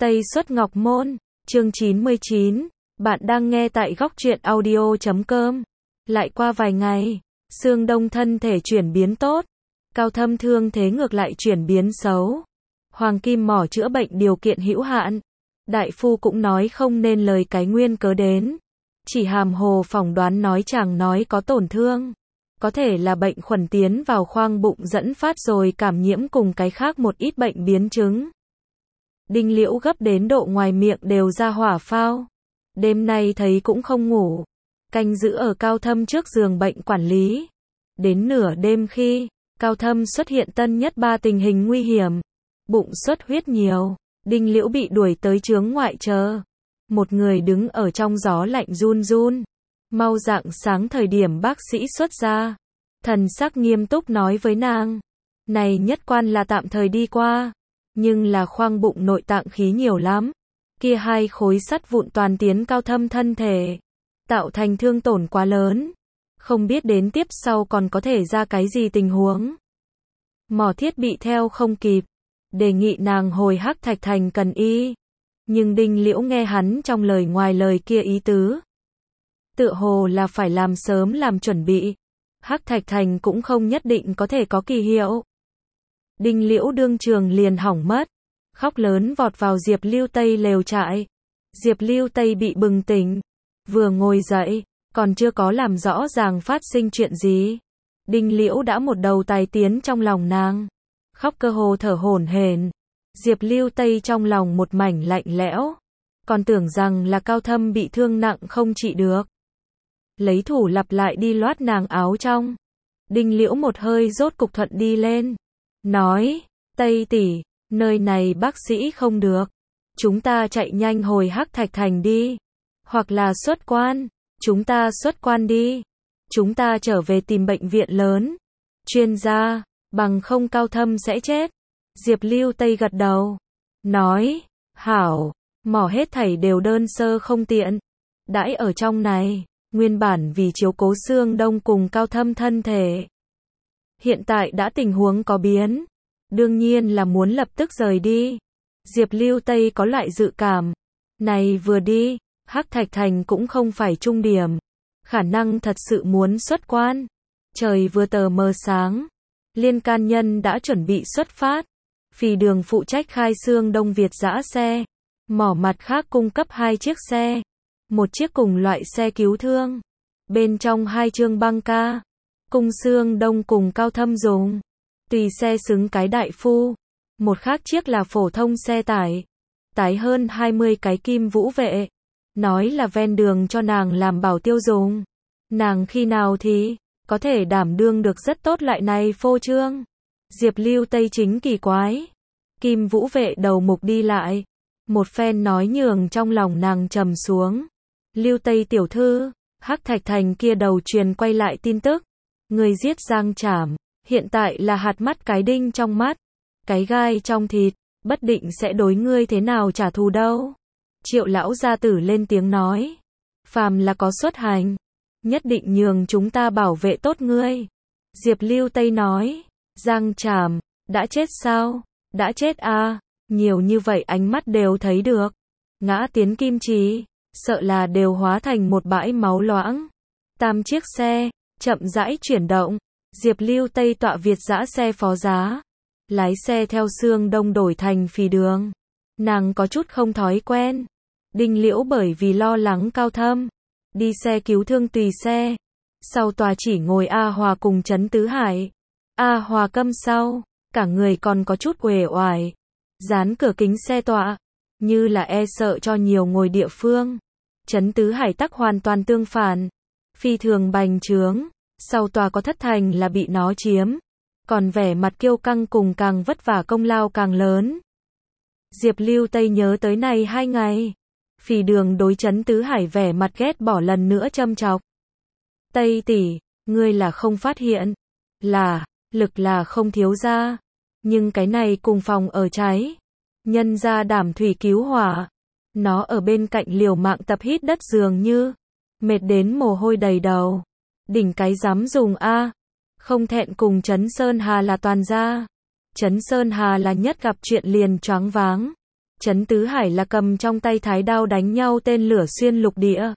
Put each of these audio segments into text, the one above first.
Tây Xuất Ngọc Môn, chương 99, bạn đang nghe tại góc truyện audio.com. Lại qua vài ngày, Sương Đông thân thể chuyển biến tốt, Cao Thâm thương thế ngược lại chuyển biến xấu. Hoàng Kim Mỏ chữa bệnh điều kiện hữu hạn. Đại phu cũng nói không nên lời cái nguyên cớ đến. Chỉ hàm hồ phỏng đoán nói chàng nói có tổn thương. Có thể là bệnh khuẩn tiến vào khoang bụng dẫn phát rồi cảm nhiễm cùng cái khác một ít bệnh biến chứng. Đinh Liễu gấp đến độ ngoài miệng đều ra hỏa phao. Đêm nay thấy cũng không ngủ. Canh giữ ở Cao Thâm trước giường bệnh quản lý. Đến nửa đêm khi Cao Thâm xuất hiện tân nhất 3 tình hình nguy hiểm. Bụng xuất huyết nhiều. Đinh Liễu bị đuổi tới chướng ngoại chờ. Một người đứng ở trong gió lạnh run run. Mau rạng sáng thời điểm bác sĩ xuất ra. Thần sắc nghiêm túc nói với nàng. Này nhất quan là tạm thời đi qua. Nhưng là khoang bụng nội tạng khí nhiều lắm. Kia 2 khối sắt vụn toàn tiến Cao Thâm thân thể. Tạo thành thương tổn quá lớn. Không biết đến tiếp sau còn có thể ra cái gì tình huống. Mỏ thiết bị theo không kịp. Đề nghị nàng hồi Hắc Thạch Thành cần y. Nhưng Đinh Liễu nghe hắn trong lời ngoài lời kia ý tứ. Tựa hồ là phải làm sớm làm chuẩn bị. Hắc Thạch Thành cũng không nhất định có thể có kỳ hiệu. Đinh Liễu đương trường liền hỏng mất. Khóc lớn vọt vào Diệp Lưu Tây lều trại. Diệp Lưu Tây bị bừng tỉnh. Vừa ngồi dậy, còn chưa có làm rõ ràng phát sinh chuyện gì. Đinh Liễu đã một đầu tài tiến trong lòng nàng. Khóc cơ hồ thở hổn hển. Diệp Lưu Tây trong lòng một mảnh lạnh lẽo. Còn tưởng rằng là Cao Thâm bị thương nặng không trị được. Lấy thủ lặp lại đi loát nàng áo trong. Đinh Liễu một hơi rốt cục thuận đi lên. Nói, Tây tỷ, nơi này bác sĩ không được. Chúng ta chạy nhanh hồi Hắc Thạch Thành đi. Hoặc là xuất quan. Chúng ta xuất quan đi. Chúng ta trở về tìm bệnh viện lớn. Chuyên gia, bằng không Cao Thâm sẽ chết. Diệp Lưu Tây gật đầu. Nói, hảo, mỏ hết thảy đều đơn sơ không tiện. Đãi ở trong này, nguyên bản vì chiếu cố Sương Đông cùng Cao Thâm thân thể. Hiện tại đã tình huống có biến. Đương nhiên là muốn lập tức rời đi. Diệp Lưu Tây có loại dự cảm. Này vừa đi, Hắc Thạch Thành cũng không phải trung điểm. Khả năng thật sự muốn xuất quan. Trời vừa tờ mờ sáng. Liên can nhân đã chuẩn bị xuất phát. Phì Đường phụ trách khai Sương Đông Việt dã xe. Mỏ mặt khác cung cấp 2 chiếc xe. Một chiếc cùng loại xe cứu thương. Bên trong 2 chương băng ca. Cung Sương Đông cùng Cao Thâm dùng. Tùy xe xứng cái đại phu. Một khác chiếc là phổ thông xe tải. Tái hơn 20 cái kim vũ vệ. Nói là ven đường cho nàng làm bảo tiêu dùng. Nàng khi nào thì có thể đảm đương được rất tốt loại này phô trương. Diệp Lưu Tây chính kỳ quái. Kim vũ vệ đầu mục đi lại. Một phen nói nhường trong lòng nàng trầm xuống. Lưu Tây tiểu thư, Hắc Thạch Thành kia đầu truyền quay lại tin tức. Người giết Giang Trảm, hiện tại là hạt mắt cái đinh trong mắt. Cái gai trong thịt, bất định sẽ đối ngươi thế nào trả thù đâu. Triệu lão gia tử lên tiếng nói. Phàm là có xuất hành, nhất định nhường chúng ta bảo vệ tốt ngươi. Diệp Lưu Tây nói. Giang Trảm, đã chết sao? Đã chết à? Nhiều như vậy ánh mắt đều thấy được. Ngã tiến kim trì, sợ là đều hóa thành một bãi máu loãng. 3 chiếc xe, chậm rãi chuyển động. Diệp Lưu Tây tọa Việt dã xe phó giá. Lái xe theo Sương Đông đổi thành Phì Đường. Nàng có chút không thói quen. Đinh Liễu bởi vì lo lắng Cao Thâm. Đi xe cứu thương tùy xe. Sau tòa chỉ ngồi A Hòa cùng Trấn Tứ Hải. A Hòa câm sau. Cả người còn có chút uể oải. Dán cửa kính xe tọa. Như là e sợ cho nhiều ngồi địa phương. Trấn Tứ Hải tắc hoàn toàn tương phản. Phi thường bành trướng. Sau tòa có thất thành là bị nó chiếm. Còn vẻ mặt kiêu căng cùng càng vất vả công lao càng lớn. Diệp Lưu Tây nhớ tới này 2 ngày. Phì Đường đối Trấn Tứ Hải vẻ mặt ghét bỏ lần nữa châm chọc. Tây tỷ, ngươi là không phát hiện. Là, lực là không thiếu ra. Nhưng cái này cùng phòng ở cháy. Nhân ra đảm thủy cứu hỏa. Nó ở bên cạnh liều mạng tập hít đất dường như. Mệt đến mồ hôi đầy đầu. Đỉnh cái dám dùng a. Không thẹn cùng Trấn Sơn Hà là toàn gia. Trấn Sơn Hà là nhất gặp chuyện liền choáng váng. Trấn Tứ Hải là cầm trong tay thái đao đánh nhau tên lửa xuyên lục địa.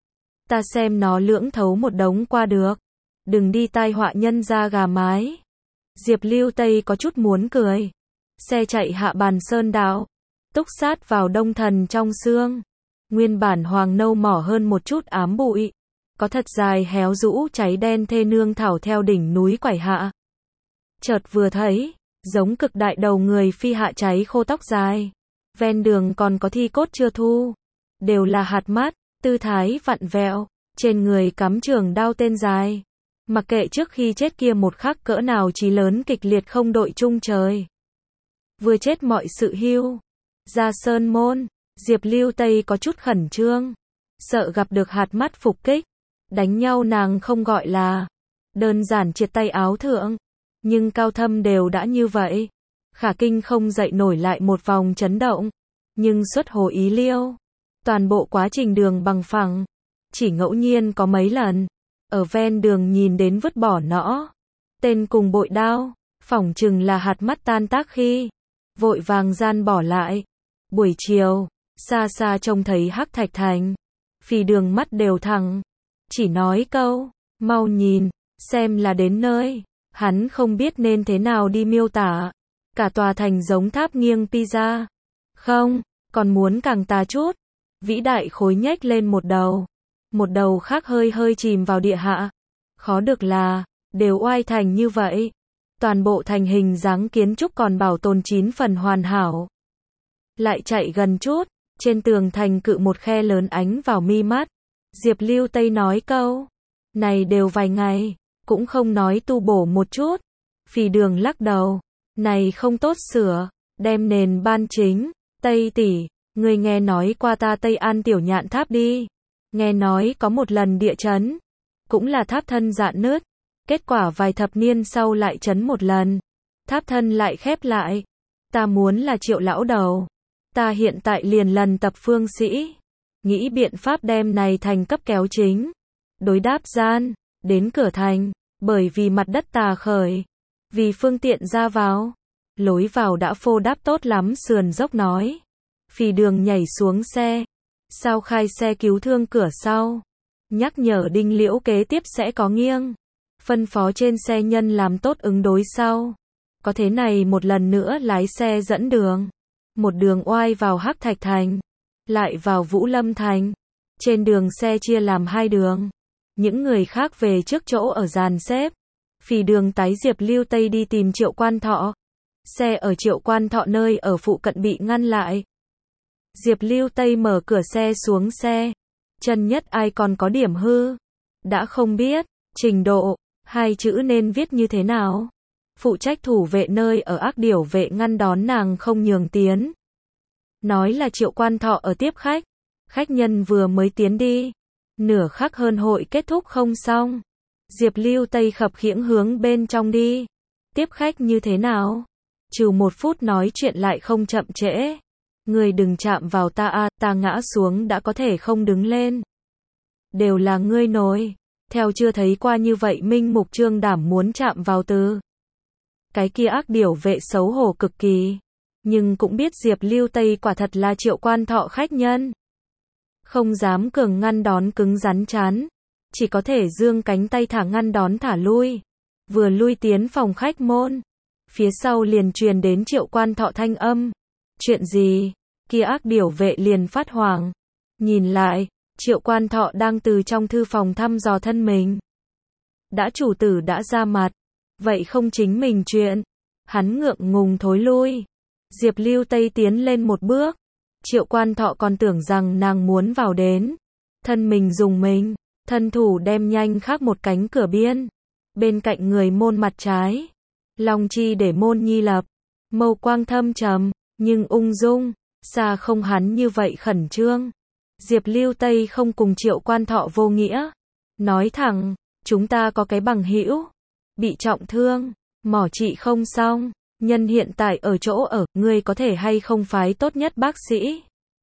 Ta xem nó lưỡng thấu một đống qua được. Đừng đi tai họa nhân ra gà mái. Diệp Lưu Tây có chút muốn cười. Xe chạy hạ bàn sơn đạo. Túc sát vào đông thần trong xương. Nguyên bản hoàng nâu mỏ hơn một chút ám bụi. Có thật dài héo rũ cháy đen thê nương thảo theo đỉnh núi quải hạ. Chợt vừa thấy, giống cực đại đầu người phi hạ cháy khô tóc dài. Ven đường còn có thi cốt chưa thu. Đều là hạt mát, tư thái vặn vẹo. Trên người cắm trường đao tên dài. Mặc kệ trước khi chết kia một khắc cỡ nào chí lớn kịch liệt không đội chung trời. Vừa chết mọi sự hưu. Ra sơn môn, Diệp Lưu Tây có chút khẩn trương. Sợ gặp được hạt mắt phục kích. Đánh nhau nàng không gọi là đơn giản triệt tay áo thượng. Nhưng Cao Thâm đều đã như vậy. Khả kinh không dậy nổi lại một vòng chấn động. Nhưng xuất hồ ý liêu. Toàn bộ quá trình đường bằng phẳng. Chỉ ngẫu nhiên có mấy lần. Ở ven đường nhìn đến vứt bỏ nõ. Tên cùng bội đao. Phỏng chừng là hạt mắt tan tác khi. Vội vàng gian bỏ lại. Buổi chiều. Xa xa trông thấy Hắc Thạch Thành. Phì đường mắt đều thẳng. Chỉ nói câu. Mau nhìn. Xem là đến nơi. Hắn không biết nên thế nào đi miêu tả. Cả tòa thành giống tháp nghiêng pizza. Không. Còn muốn càng tà chút. Vĩ đại khối nhếch lên một đầu. Một đầu khác hơi hơi chìm vào địa hạ. Khó được là, đều oai thành như vậy. Toàn bộ thành hình dáng kiến trúc còn bảo tồn 9 phần hoàn hảo. Lại chạy gần chút, trên tường thành cự một khe lớn ánh vào mi mắt. Diệp Lưu Tây nói câu, này đều vài ngày, cũng không nói tu bổ một chút. Phì đường lắc đầu, này không tốt sửa, đem nền ban chính. Tây tỷ, người nghe nói qua ta Tây An Tiểu Nhạn Tháp đi. Nghe nói có một lần địa chấn, cũng là tháp thân dạn nứt, kết quả vài thập niên sau lại chấn một lần, tháp thân lại khép lại. Ta muốn là Triệu lão đầu, ta hiện tại liền lần tập phương sĩ, nghĩ biện pháp đem này thành cấp kéo chính, đối đáp gian, đến cửa thành, bởi vì mặt đất tà khởi, vì phương tiện ra vào, lối vào đã phô đáp tốt lắm sườn dốc nói. Phì đường nhảy xuống xe. Sao khai xe cứu thương cửa sau. Nhắc nhở Đinh Liễu kế tiếp sẽ có nghiêng. Phân phó trên xe nhân làm tốt ứng đối sau. Có thế này một lần nữa lái xe dẫn đường. Một đường oai vào Hắc Thạch Thành. Lại vào Vũ Lâm Thành. Trên đường xe chia làm hai đường. Những người khác về trước chỗ ở dàn xếp. Phì đường tái Diệp Lưu Tây đi tìm Triệu Quan Thọ. Xe ở Triệu Quan Thọ nơi ở phụ cận bị ngăn lại. Diệp Lưu Tây mở cửa xe xuống xe. Chân nhất ai còn có điểm hư. Đã không biết, trình độ, hai chữ nên viết như thế nào. Phụ trách thủ vệ nơi ở ác điểu vệ ngăn đón nàng không nhường tiến. Nói là Triệu Quan Thọ ở tiếp khách. Khách nhân vừa mới tiến đi. Nửa khắc hơn hội kết thúc không xong. Diệp Lưu Tây khập khiễng hướng bên trong đi. Tiếp khách như thế nào? Trừ 1 phút nói chuyện lại không chậm trễ. Người đừng chạm vào ta a, ta ngã xuống đã có thể không đứng lên. Đều là ngươi nổi. Theo chưa thấy qua như vậy minh mục trương đảm muốn chạm vào từ. Cái kia ác điểu vệ xấu hổ cực kỳ. Nhưng cũng biết Diệp Lưu Tây quả thật là Triệu Quan Thọ khách nhân. Không dám cường ngăn đón cứng rắn chán. Chỉ có thể dương cánh tay thả ngăn đón thả lui. Vừa lui tiến phòng khách môn. Phía sau liền truyền đến Triệu Quan Thọ thanh âm. Chuyện gì? Kia ác điểu vệ liền phát hoảng. Nhìn lại, Triệu Quan Thọ đang từ trong thư phòng thăm dò thân mình. Đã chủ tử đã ra mặt. Vậy không chính mình chuyện. Hắn ngượng ngùng thối lui. Diệp Lưu Tây tiến lên một bước. Triệu Quan Thọ còn tưởng rằng nàng muốn vào đến. Thân mình dùng mình. Thân thủ đem nhanh khác một cánh cửa biên. Bên cạnh người môn mặt trái. Long chi để môn nhi lập. Mâu quang thâm trầm. Nhưng ung dung. Xa không hắn như vậy khẩn trương. Diệp Lưu Tây không cùng Triệu Quan Thọ vô nghĩa. Nói thẳng, chúng ta có cái bằng hữu bị trọng thương, mỏ trị không xong. Nhân hiện tại ở chỗ ở, ngươi có thể hay không phái tốt nhất bác sĩ.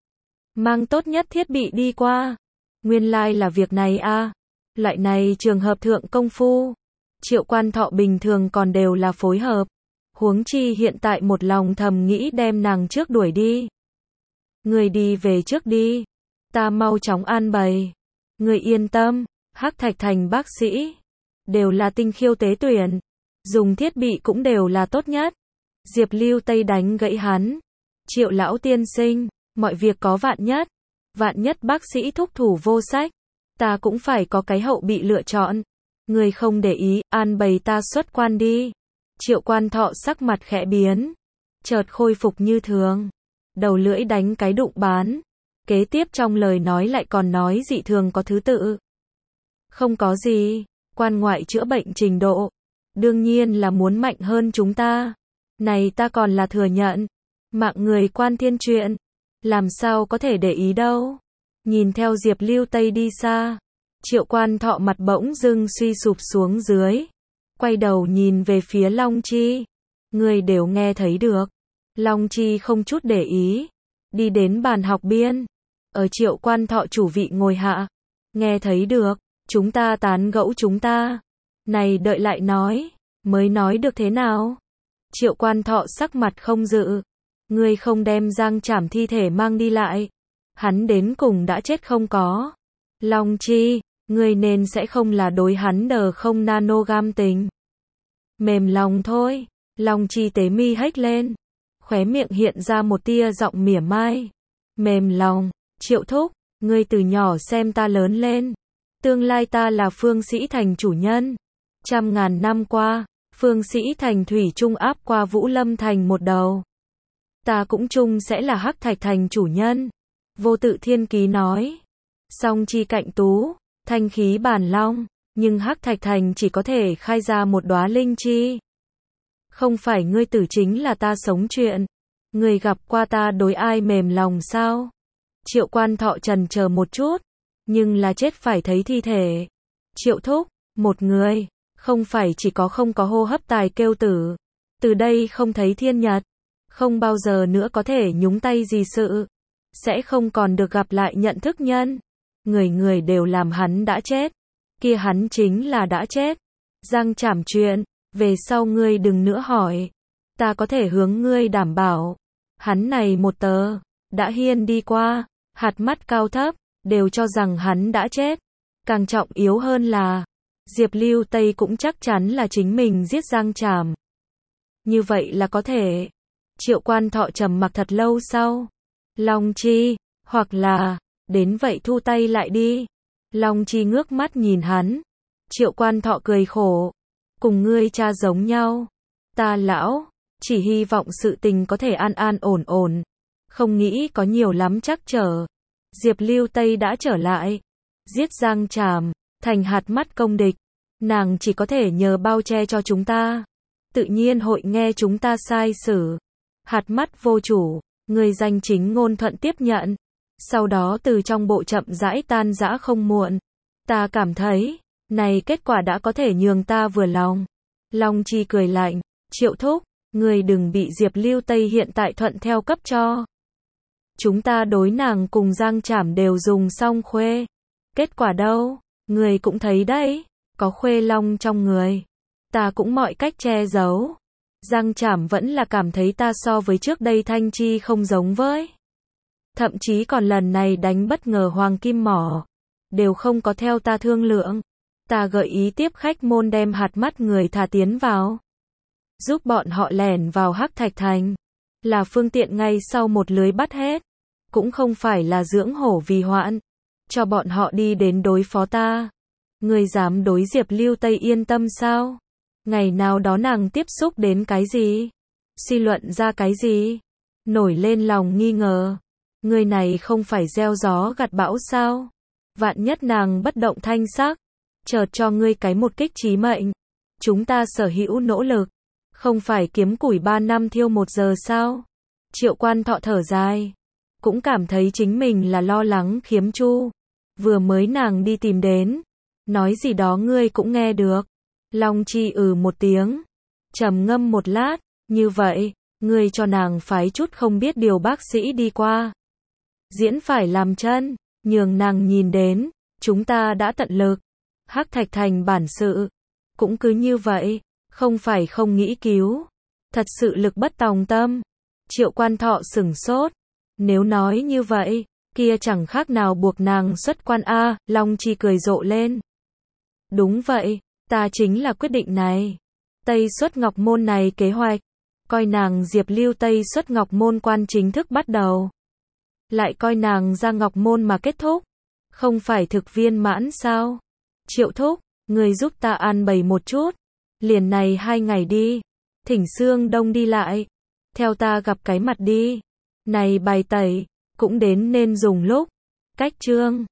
Mang tốt nhất thiết bị đi qua. Nguyên lai là việc này a. Loại này trường hợp thượng công phu. Triệu Quan Thọ bình thường còn đều là phối hợp. Huống chi hiện tại một lòng thầm nghĩ đem nàng trước đuổi đi. Người đi về trước đi. Ta mau chóng an bày. Người yên tâm, Hắc Thạch Thành bác sĩ đều là tinh khiêu tế tuyển, dùng thiết bị cũng đều là tốt nhất. Diệp Lưu Tây đánh gãy hắn. Triệu lão tiên sinh, mọi việc có vạn nhất bác sĩ thúc thủ vô sách, ta cũng phải có cái hậu bị lựa chọn. Người không để ý, an bày ta xuất quan đi. Triệu Quan Thọ sắc mặt khẽ biến, chợt khôi phục như thường, đầu lưỡi đánh cái đụng bán. Kế tiếp trong lời nói lại còn nói dị thường có thứ tự. Không có gì, quan ngoại chữa bệnh trình độ, đương nhiên là muốn mạnh hơn chúng ta. Này ta còn là thừa nhận, mạng người quan thiên chuyện, làm sao có thể để ý đâu. Nhìn theo Diệp Lưu Tây đi xa, Triệu Quan Thọ mặt bỗng dưng suy sụp xuống dưới, quay đầu nhìn về phía Long Chi. Người đều nghe thấy được. Long Chi không chút để ý, đi đến bàn học biên, ở Triệu Quan Thọ chủ vị ngồi hạ. Nghe thấy được, chúng ta tán gẫu chúng ta. Này đợi lại nói, mới nói được thế nào? Triệu Quan Thọ sắc mặt không dự. Ngươi không đem Giang Trảm thi thể mang đi lại. Hắn đến cùng đã chết không có. Long Chi, ngươi nên sẽ không là đối hắn đờ không nanogam tình. Mềm lòng thôi. Long Chi tế mi hếch lên, khóe miệng hiện ra một tia giọng mỉa mai. Mềm lòng, Triệu thúc, ngươi từ nhỏ xem ta lớn lên. Tương lai ta là Phương Sĩ Thành chủ nhân. Trăm ngàn năm qua, Phương Sĩ Thành thủy chung áp qua Vũ Lâm Thành một đầu. Ta cũng chung sẽ là Hắc Thạch Thành chủ nhân. Vô Tự Thiên Ký nói. Song chi cạnh tú, thanh khí bản long, nhưng Hắc Thạch Thành chỉ có thể khai ra một đóa linh chi. Không phải ngươi tử chính là ta sống chuyện. Ngươi gặp qua ta đối ai mềm lòng sao? Triệu Quan Thọ chần chờ một chút, nhưng là chết phải thấy thi thể. Triệu thúc, một người, không phải chỉ có không có hô hấp tài kêu tử. Từ đây không thấy thiên nhật, không bao giờ nữa có thể nhúng tay gì sự. Sẽ không còn được gặp lại nhận thức nhân. Người đều làm hắn đã chết. Kia hắn chính là đã chết. Giang Trảm chuyện, về sau ngươi đừng nữa hỏi. Ta có thể hướng ngươi đảm bảo. Hắn này một tờ, đã hiên đi qua, hạt mắt cao thấp, đều cho rằng hắn đã chết. Càng trọng yếu hơn là, Diệp Lưu Tây cũng chắc chắn là chính mình giết Giang Trảm. Như vậy là có thể. Triệu Quan Thọ trầm mặc thật lâu sau. Long Chi, hoặc là, đến vậy thu tay lại đi. Long Chi ngước mắt nhìn hắn. Triệu Quan Thọ cười khổ. Cùng ngươi cha giống nhau. Ta lão, chỉ hy vọng sự tình có thể an an ổn ổn. Không nghĩ có nhiều lắm trắc trở. Diệp Lưu Tây đã trở lại. Giết Giang Trảm, thành hạt mắt công địch. Nàng chỉ có thể nhờ bao che cho chúng ta. Tự nhiên hội nghe chúng ta sai xử. Hạt mắt vô chủ, người danh chính ngôn thuận tiếp nhận. Sau đó từ trong bộ chậm rãi tan rã không muộn. Ta cảm thấy, này kết quả đã có thể nhường ta vừa lòng. Long Chi cười lạnh, Triệu thúc, người đừng bị Diệp Lưu Tây hiện tại thuận theo cấp cho. Chúng ta đối nàng cùng Giang Trảm đều dùng xong khuê. Kết quả đâu, người cũng thấy đấy, có khuê long trong người. Ta cũng mọi cách che giấu. Giang Trảm vẫn là cảm thấy ta so với trước đây thanh chi không giống với. Thậm chí còn lần này đánh bất ngờ Hoàng Kim Mỏ. Đều không có theo ta thương lượng. Ta gợi ý tiếp khách môn đem hạt mắt người thả tiến vào. Giúp bọn họ lẻn vào Hắc Thạch Thành. Là phương tiện ngay sau một lưới bắt hết. Cũng không phải là dưỡng hổ vì hoạn. Cho bọn họ đi đến đối phó ta. Người dám đối Diệp Lưu Tây yên tâm sao? Ngày nào đó nàng tiếp xúc đến cái gì? Suy luận ra cái gì? Nổi lên lòng nghi ngờ. Người này không phải gieo gió gặt bão sao? Vạn nhất nàng bất động thanh sắc. Chợt cho ngươi cái một kích chí mệnh. Chúng ta sở hữu nỗ lực. Không phải kiếm củi 3 năm thiêu 1 giờ sao? Triệu Quan Thọ thở dài. Cũng cảm thấy chính mình là lo lắng khiếm chu. Vừa mới nàng đi tìm đến. Nói gì đó ngươi cũng nghe được. Long Chi một tiếng. Trầm ngâm một lát. Như vậy, ngươi cho nàng phái chút không biết điều bác sĩ đi qua. Diễn phải làm chân. Nhường nàng nhìn đến. Chúng ta đã tận lực. Hắc Thạch Thành bản sự. Cũng cứ như vậy. Không phải không nghĩ cứu. Thật sự lực bất tòng tâm. Triệu Quan Thọ sửng sốt. Nếu nói như vậy, kia chẳng khác nào buộc nàng xuất quan a, Long Chi cười rộ lên. Đúng vậy, ta chính là quyết định này. Tây Xuất Ngọc Môn này kế hoạch, coi nàng Diệp Lưu Tây Xuất Ngọc Môn quan chính thức bắt đầu. Lại coi nàng ra Ngọc Môn mà kết thúc. Không phải thực viên mãn sao? Triệu thúc, người giúp ta an bày một chút. Liền này 2 ngày đi. Thỉnh Sương Đông đi lại. Theo ta gặp cái mặt đi. Này bài tẩy, cũng đến nên dùng lúc. Cách chương.